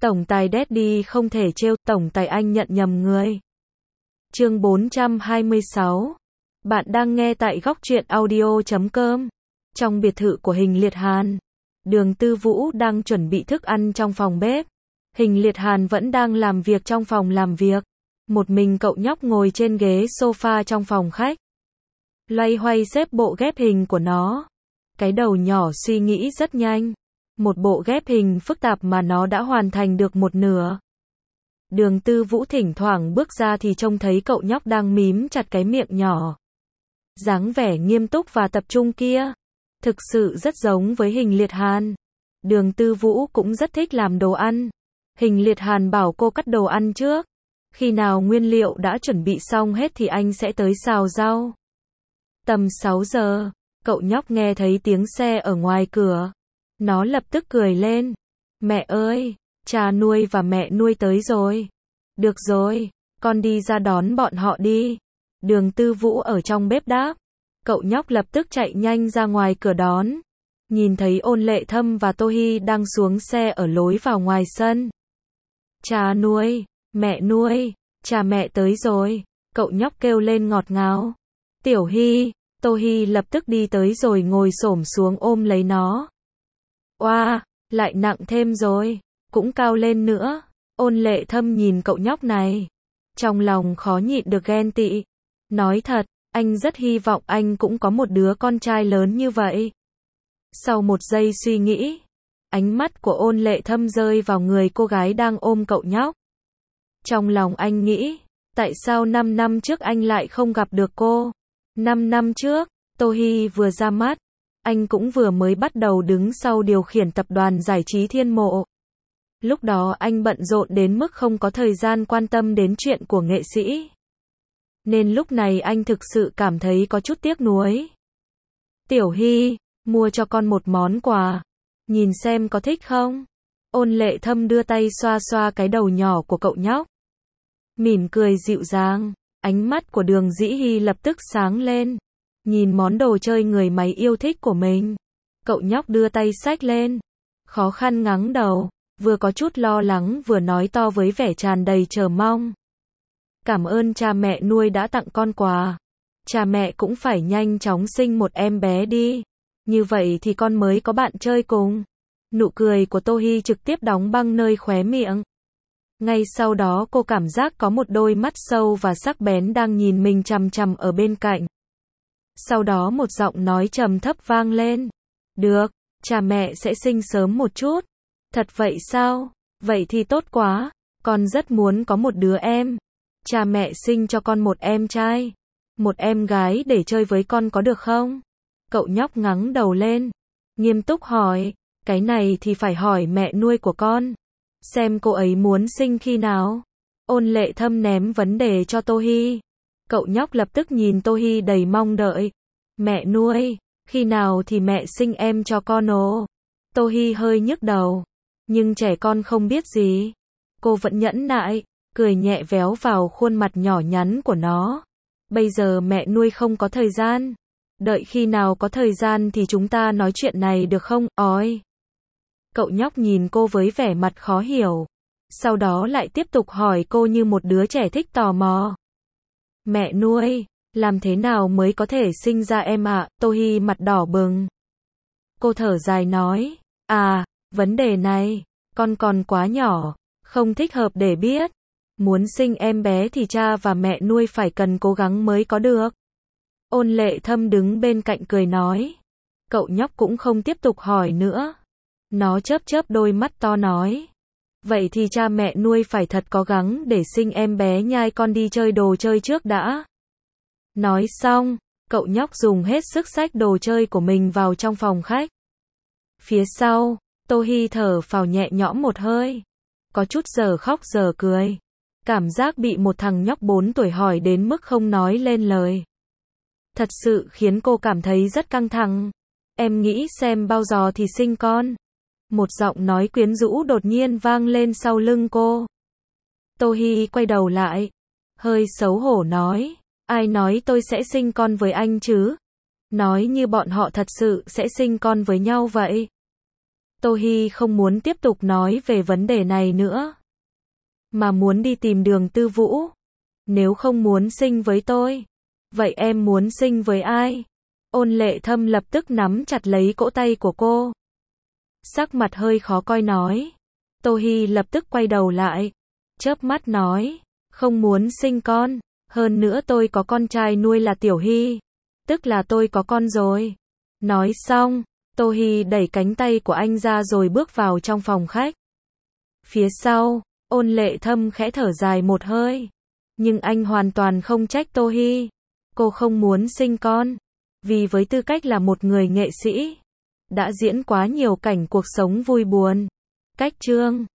Tổng tài Daddy không thể trêu, tổng tài anh nhận nhầm người. Chương 426. Bạn đang nghe tại góc truyện audio.com. Trong biệt thự của Hình Liệt Hàn, Đường Tư Vũ đang chuẩn bị thức ăn trong phòng bếp. Hình Liệt Hàn vẫn đang làm việc trong phòng làm việc. Một mình cậu nhóc ngồi trên ghế sofa trong phòng khách, loay hoay xếp bộ ghép hình của nó. Cái đầu nhỏ suy nghĩ rất nhanh. Một bộ ghép hình phức tạp mà nó đã hoàn thành được một nửa. Đường Tư Vũ thỉnh thoảng bước ra thì trông thấy cậu nhóc đang mím chặt cái miệng nhỏ. Dáng vẻ nghiêm túc và tập trung kia, thực sự rất giống với Hình Liệt Hàn. Đường Tư Vũ cũng rất thích làm đồ ăn. Hình Liệt Hàn bảo cô cắt đồ ăn trước. Khi nào nguyên liệu đã chuẩn bị xong hết thì anh sẽ tới xào rau. Tầm 6 giờ, cậu nhóc nghe thấy tiếng xe ở ngoài cửa. Nó lập tức cười lên. Mẹ ơi, cha nuôi và mẹ nuôi tới rồi. Được rồi, con đi ra đón bọn họ đi. Đường Tư Vũ ở trong bếp đáp. Cậu nhóc lập tức chạy nhanh ra ngoài cửa đón. Nhìn thấy Ôn Lệ Thâm và Tô Hi đang xuống xe ở lối vào ngoài sân. Cha nuôi, mẹ nuôi, cha mẹ tới rồi. Cậu nhóc kêu lên ngọt ngào. Tiểu Hi, Tô Hi lập tức đi tới rồi ngồi xổm xuống ôm lấy nó. Oa, lại nặng thêm rồi, cũng cao lên nữa. Ôn Lệ Thâm nhìn cậu nhóc này, trong lòng khó nhịn được ghen tị. Nói thật, anh rất hy vọng anh cũng có một đứa con trai lớn như vậy. Sau một giây suy nghĩ, ánh mắt của Ôn Lệ Thâm rơi vào người cô gái đang ôm cậu nhóc. Trong lòng anh nghĩ, tại sao 5 năm trước anh lại không gặp được cô? 5 năm trước, Tô Hi vừa ra mắt, anh cũng vừa mới bắt đầu đứng sau điều khiển tập đoàn giải trí Thiên Mộ. Lúc đó anh bận rộn đến mức không có thời gian quan tâm đến chuyện của nghệ sĩ. Nên lúc này anh thực sự cảm thấy có chút tiếc nuối. Tiểu Hi, mua cho con một món quà. Nhìn xem có thích không? Ôn Lệ Thâm đưa tay xoa xoa cái đầu nhỏ của cậu nhóc. Mỉm cười dịu dàng, ánh mắt của Đường Dĩ Hi lập tức sáng lên. Nhìn món đồ chơi người máy yêu thích của mình. Cậu nhóc đưa tay xách lên. Khó khăn ngắng đầu, vừa có chút lo lắng vừa nói to với vẻ tràn đầy chờ mong. Cảm ơn cha mẹ nuôi đã tặng con quà. Cha mẹ cũng phải nhanh chóng sinh một em bé đi. Như vậy thì con mới có bạn chơi cùng. Nụ cười của Tô Hi trực tiếp đóng băng nơi khóe miệng. Ngay sau đó cô cảm giác có một đôi mắt sâu và sắc bén đang nhìn mình chằm chằm ở bên cạnh. Sau đó một giọng nói trầm thấp vang lên. Được, cha mẹ sẽ sinh sớm một chút. Thật vậy sao? Vậy thì tốt quá. Con rất muốn có một đứa em. Cha mẹ sinh cho con một em trai, một em gái để chơi với con có được không? Cậu nhóc ngẩng đầu lên, nghiêm túc hỏi. Cái này thì phải hỏi mẹ nuôi của con. Xem cô ấy muốn sinh khi nào. Ôn Lệ Thâm ném vấn đề cho Tô Hi. Cậu nhóc lập tức nhìn Tô Hi đầy mong đợi. Mẹ nuôi, khi nào thì mẹ sinh em cho con ồ? Tô Hi hơi nhức đầu. Nhưng trẻ con không biết gì. Cô vẫn nhẫn nại, cười nhẹ véo vào khuôn mặt nhỏ nhắn của nó. Bây giờ mẹ nuôi không có thời gian. Đợi khi nào có thời gian thì chúng ta nói chuyện này được không? Ôi! Cậu nhóc nhìn cô với vẻ mặt khó hiểu. Sau đó lại tiếp tục hỏi cô như một đứa trẻ thích tò mò. Mẹ nuôi, làm thế nào mới có thể sinh ra em ạ? Tô Hi mặt đỏ bừng. Cô thở dài nói. À, vấn đề này, con còn quá nhỏ, không thích hợp để biết. Muốn sinh em bé thì cha và mẹ nuôi phải cần cố gắng mới có được. Ôn Lệ Thâm đứng bên cạnh cười nói. Cậu nhóc cũng không tiếp tục hỏi nữa. Nó chớp chớp đôi mắt to nói. Vậy thì cha mẹ nuôi phải thật cố gắng để sinh em bé nhai, con đi chơi đồ chơi trước đã. Nói xong, cậu nhóc dùng hết sức xách đồ chơi của mình vào trong phòng khách. Phía sau, Tô Hi thở phào nhẹ nhõm một hơi. Có chút giờ khóc giờ cười. Cảm giác bị một thằng nhóc 4 tuổi hỏi đến mức không nói lên lời. Thật sự khiến cô cảm thấy rất căng thẳng. Em nghĩ xem bao giờ thì sinh con. Một giọng nói quyến rũ đột nhiên vang lên sau lưng cô. Tô Hi quay đầu lại, hơi xấu hổ nói. Ai nói tôi sẽ sinh con với anh chứ? Nói như bọn họ thật sự sẽ sinh con với nhau vậy. Tô Hi không muốn tiếp tục nói về vấn đề này nữa, mà muốn đi tìm Đường Tư Vũ. Nếu không muốn sinh với tôi, vậy em muốn sinh với ai? Ôn Lệ Thâm lập tức nắm chặt lấy cỗ tay của cô. Sắc mặt hơi khó coi nói. Tô Hi lập tức quay đầu lại, chớp mắt nói, không muốn sinh con, hơn nữa tôi có con trai nuôi là Tiểu Hi, tức là tôi có con rồi. Nói xong, Tô Hi đẩy cánh tay của anh ra rồi bước vào trong phòng khách. Phía sau, Ôn Lệ Thâm khẽ thở dài một hơi, nhưng anh hoàn toàn không trách Tô Hi. Cô không muốn sinh con, vì với tư cách là một người nghệ sĩ, đã diễn quá nhiều cảnh cuộc sống vui buồn. Cách chương